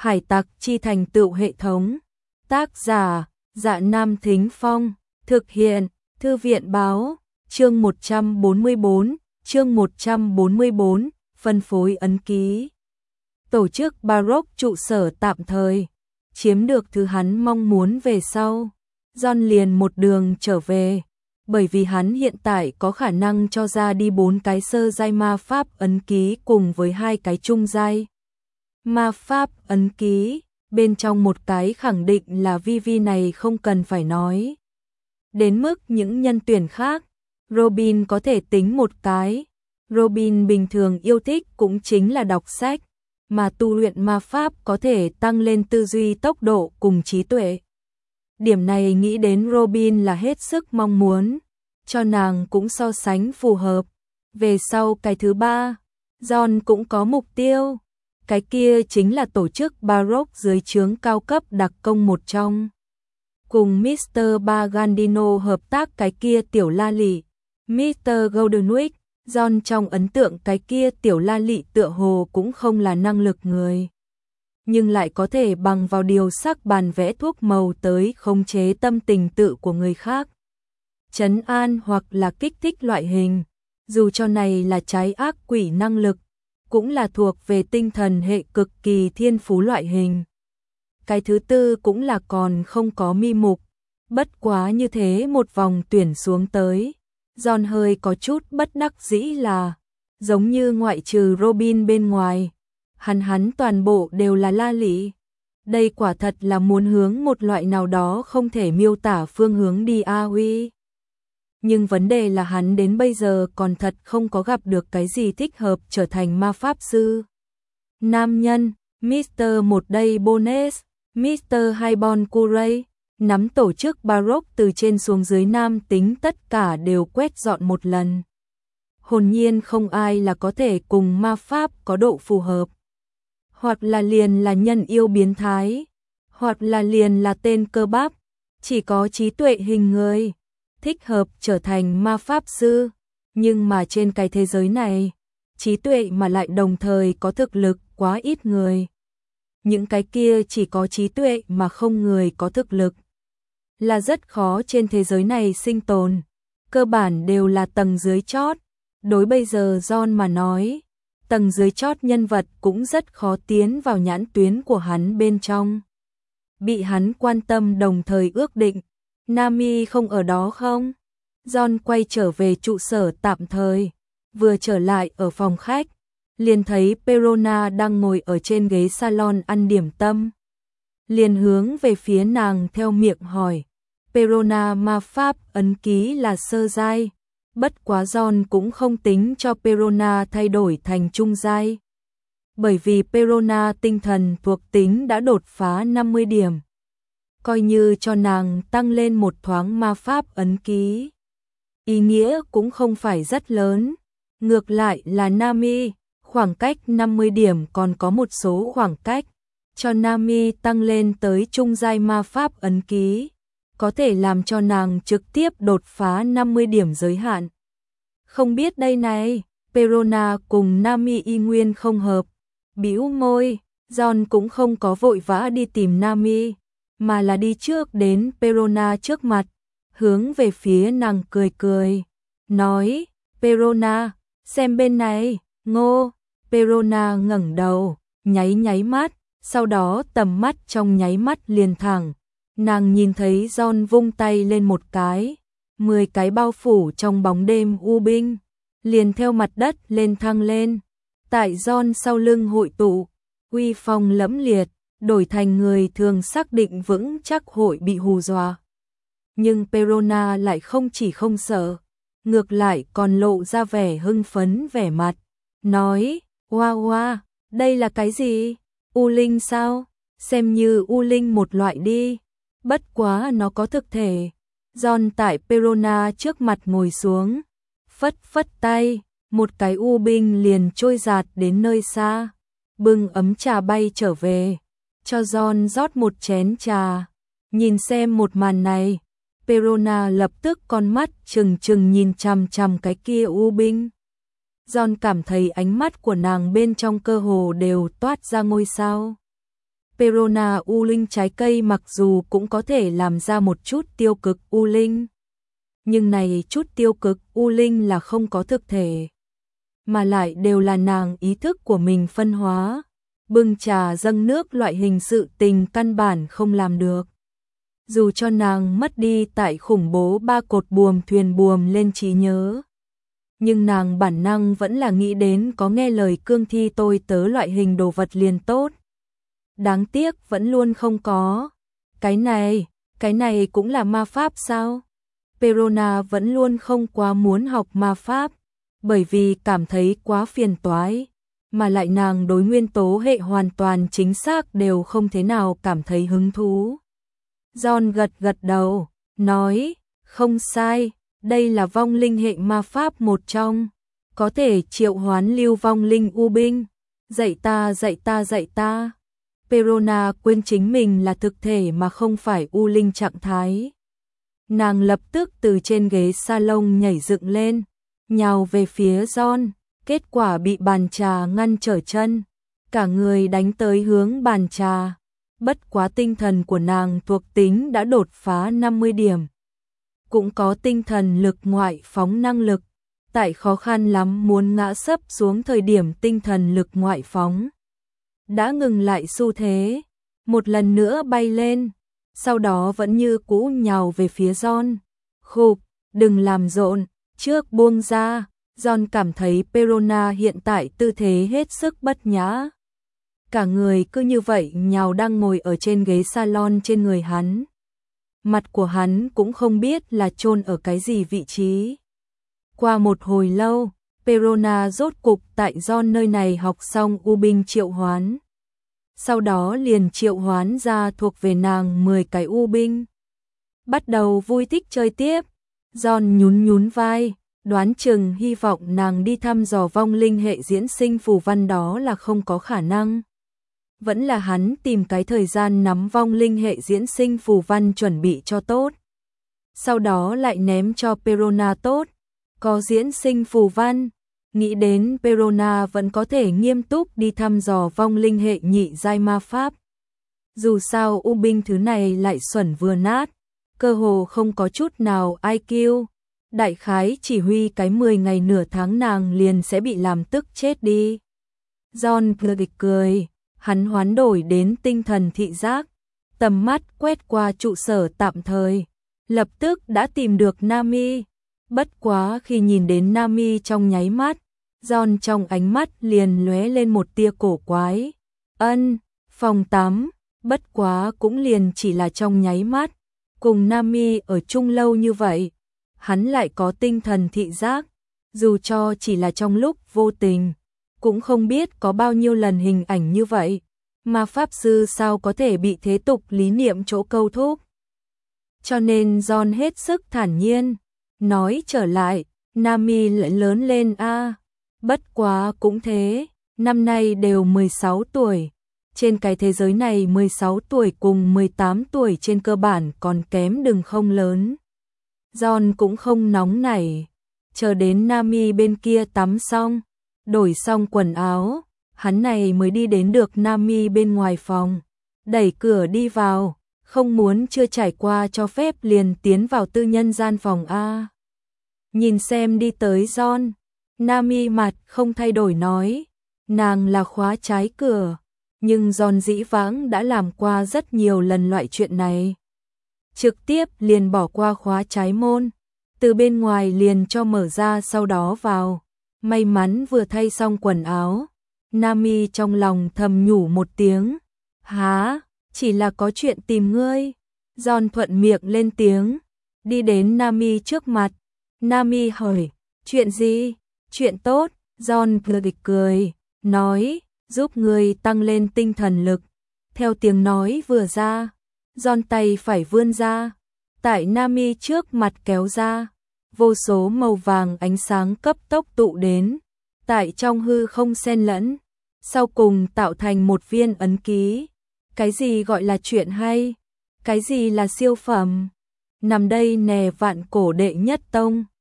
Hải tặc chi thành tựu hệ thống. Tác giả, Dạ Nam Thính Phong. Thực hiện, Thư viện báo. Chương 144, phân phối ấn ký. Tổ chức Baroque trụ sở tạm thời, chiếm được thứ hắn mong muốn về sau. John liền một đường trở về, bởi vì hắn hiện tại có khả năng cho ra đi 4 cái sơ giai ma pháp ấn ký cùng với 2 cái trung giai ma pháp ấn ký, bên trong một cái khẳng định là Vivi này không cần phải nói. Đến mức những nhân tuyển khác, Robin có thể tính một cái. Robin bình thường yêu thích cũng chính là đọc sách, mà tu luyện ma pháp có thể tăng lên tư duy tốc độ cùng trí tuệ. Điểm này nghĩ đến Robin là hết sức mong muốn, cho nàng cũng so sánh phù hợp. Về sau cái thứ ba, John cũng có mục tiêu. Cái kia chính là tổ chức Baroque dưới trướng cao cấp đặc công một trong. Cùng Mr. Bagandino hợp tác cái kia tiểu la lị, Mr. Goldenwick. John trong ấn tượng cái kia tiểu la lị tựa hồ cũng không là năng lực người, nhưng lại có thể bằng vào điều sắc bàn vẽ thuốc màu tới khống chế tâm tình tự của người khác, trấn an hoặc là kích thích loại hình. Dù cho này là trái ác quỷ năng lực, cũng là thuộc về tinh thần hệ cực kỳ thiên phú loại hình. Cái thứ tư cũng là còn không có mi mục, bất quá như thế một vòng tuyển xuống tới, John hơi có chút bất đắc dĩ là, giống như ngoại trừ Robin bên ngoài, hắn toàn bộ đều là la lị. Đây quả thật là muốn hướng một loại nào đó không thể miêu tả phương hướng đi a huy. Nhưng vấn đề là hắn đến bây giờ còn thật không có gặp được cái gì thích hợp trở thành ma pháp sư. Nam nhân, Mr. Một Day Bones, Mr. Highborn Curry, nắm tổ chức Baroque từ trên xuống dưới nam tính tất cả đều quét dọn một lần. Hồn nhiên không ai là có thể cùng ma pháp có độ phù hợp. Hoặc là liền là nhân yêu biến thái, hoặc là liền là tên cơ bắp, chỉ có trí tuệ hình người thích hợp trở thành ma pháp sư. Nhưng mà trên cái thế giới này, trí tuệ mà lại đồng thời có thực lực quá ít người. Những cái kia chỉ có trí tuệ mà không người có thực lực, là rất khó trên thế giới này sinh tồn. Cơ bản đều là tầng dưới chót. Đối bây giờ John mà nói, tầng dưới chót nhân vật cũng rất khó tiến vào nhãn tuyến của hắn bên trong. Bị hắn quan tâm đồng thời ước định. Nami không ở đó không? John quay trở về trụ sở tạm thời, vừa trở lại ở phòng khách, liền thấy Perona đang ngồi ở trên ghế salon ăn điểm tâm. Liền hướng về phía nàng theo miệng hỏi. Perona ma pháp ấn ký là sơ giai, bất quá John cũng không tính cho Perona thay đổi thành trung giai, bởi vì Perona tinh thần thuộc tính đã đột phá 50 điểm. Coi như cho nàng tăng lên một thoáng ma pháp ấn ký, ý nghĩa cũng không phải rất lớn. Ngược lại là Nami, khoảng cách 50 điểm còn có một số khoảng cách, cho Nami tăng lên tới trung giai ma pháp ấn ký, có thể làm cho nàng trực tiếp đột phá 50 điểm giới hạn. Không biết đây này, Perona cùng Nami y nguyên không hợp. Bĩu môi, John cũng không có vội vã đi tìm Nami, mà là đi trước đến Perona trước mặt, hướng về phía nàng cười cười, nói, Perona, xem bên này, ngô. Perona ngẩng đầu, nháy mắt, sau đó tầm mắt trong nháy mắt liền thẳng. Nàng nhìn thấy John vung tay lên một cái, 10 cái bao phủ trong bóng đêm u binh, liền theo mặt đất lên thăng lên. Tại John sau lưng hội tụ, uy phong lẫm liệt, đổi thành người thường xác định vững chắc hội bị hù dọa. Nhưng Perona lại không chỉ không sợ, ngược lại còn lộ ra vẻ hưng phấn vẻ mặt, nói, wow, đây là cái gì? U linh sao? Xem như u linh một loại đi, bất quá nó có thực thể. John tại Perona trước mặt ngồi xuống, phất phất tay, một cái u binh liền trôi giạt đến nơi xa, bưng ấm trà bay trở về, cho John rót một chén trà. Nhìn xem một màn này, Perona lập tức con mắt trừng trừng nhìn chằm chằm cái kia u binh. John cảm thấy ánh mắt của nàng bên trong cơ hồ đều toát ra ngôi sao. Perona U Linh trái cây mặc dù cũng có thể làm ra một chút tiêu cực U Linh, nhưng này chút tiêu cực U Linh là không có thực thể, mà lại đều là nàng ý thức của mình phân hóa. Bưng trà dâng nước loại hình sự tình căn bản không làm được. Dù cho nàng mất đi tại khủng bố 3 cột buồm thuyền buồm lên trí nhớ, nhưng nàng bản năng vẫn là nghĩ đến có nghe lời cương thi tôi tớ loại hình đồ vật liền tốt. Đáng tiếc vẫn luôn không có. Cái này cũng là ma pháp sao? Perona vẫn luôn không quá muốn học ma pháp, bởi vì cảm thấy quá phiền toái, mà lại nàng đối nguyên tố hệ hoàn toàn chính xác đều không thế nào cảm thấy hứng thú. John gật gật đầu, nói, không sai, đây là vong linh hệ ma pháp một trong, có thể triệu hoán lưu vong linh u binh. Dạy ta, dạy ta, dạy ta. Perona quên chính mình là thực thể mà không phải u linh trạng thái. Nàng lập tức từ trên ghế salon nhảy dựng lên, nhào về phía John, kết quả bị bàn trà ngăn trở chân, cả người đánh tới hướng bàn trà. Bất quá tinh thần của nàng thuộc tính đã đột phá 50 điểm. Cũng có tinh thần lực ngoại phóng năng lực, tại khó khăn lắm muốn ngã sấp xuống thời điểm tinh thần lực ngoại phóng đã ngừng lại xu thế, một lần nữa bay lên, sau đó vẫn như cũ nhào về phía John. Khục, đừng làm rộn, trước buông ra. John cảm thấy Perona hiện tại tư thế hết sức bất nhã. Cả người cứ như vậy nhào đang ngồi ở trên ghế salon trên người hắn. Mặt của hắn cũng không biết là chôn ở cái gì vị trí. Qua một hồi lâu, Perona rốt cục tại John nơi này học xong U binh triệu hoán. Sau đó liền triệu hoán ra thuộc về nàng 10 cái U binh. Bắt đầu vui thích chơi tiếp. John nhún nhún vai, đoán chừng hy vọng nàng đi thăm dò vong linh hệ diễn sinh phù văn đó là không có khả năng. Vẫn là hắn tìm cái thời gian nắm vong linh hệ diễn sinh phù văn chuẩn bị cho tốt. Sau đó lại ném cho Perona tốt. Có diễn sinh phù văn, nghĩ đến Perona vẫn có thể nghiêm túc đi thăm dò vong linh hệ nhị giai ma pháp. Dù sao U binh thứ này lại xuẩn vừa nát, cơ hồ không có chút nào IQ. Đại khái chỉ huy cái 10 ngày nửa tháng nàng liền sẽ bị làm tức chết đi. John cười, hắn hoán đổi đến tinh thần thị giác, tầm mắt quét qua trụ sở tạm thời, lập tức đã tìm được Nami. Bất quá khi nhìn đến Nami trong nháy mắt, John trong ánh mắt liền lóe lên một tia cổ quái. Phòng tắm, bất quá cũng liền chỉ là trong nháy mắt, cùng Nami ở chung lâu như vậy, hắn lại có tinh thần thị giác, dù cho chỉ là trong lúc vô tình, cũng không biết có bao nhiêu lần hình ảnh như vậy, mà pháp sư sao có thể bị thế tục lý niệm chỗ câu thúc. Cho nên John hết sức thản nhiên, nói trở lại, Nami lại lớn lên a, bất quá cũng thế, năm nay đều 16 tuổi. Trên cái thế giới này 16 tuổi cùng 18 tuổi trên cơ bản còn kém đừng không lớn. John cũng không nóng nảy, chờ đến Nami bên kia tắm xong, đổi xong quần áo, hắn này mới đi đến được Nami bên ngoài phòng, đẩy cửa đi vào, không muốn chưa trải qua cho phép liền tiến vào tư nhân gian phòng a. Nhìn xem đi tới John, Nami mặt không thay đổi nói, nàng là khóa trái cửa, nhưng John dĩ vãng đã làm qua rất nhiều lần loại chuyện này. Trực tiếp liền bỏ qua khóa trái môn, từ bên ngoài liền cho mở ra sau đó vào. May mắn vừa thay xong quần áo, Nami trong lòng thầm nhủ một tiếng, há, chỉ là có chuyện tìm ngươi. John thuận miệng lên tiếng, đi đến Nami trước mặt. Nami hỏi, chuyện gì? Chuyện tốt. John cười, nói, giúp ngươi tăng lên tinh thần lực. Theo tiếng nói vừa ra, John tay phải vươn ra, tại Nami trước mặt kéo ra, vô số màu vàng ánh sáng cấp tốc tụ đến, tại trong hư không xen lẫn, sau cùng tạo thành một viên ấn ký. Cái gì gọi là chuyện hay? Cái gì là siêu phẩm? Nằm đây nè vạn cổ đệ nhất tông.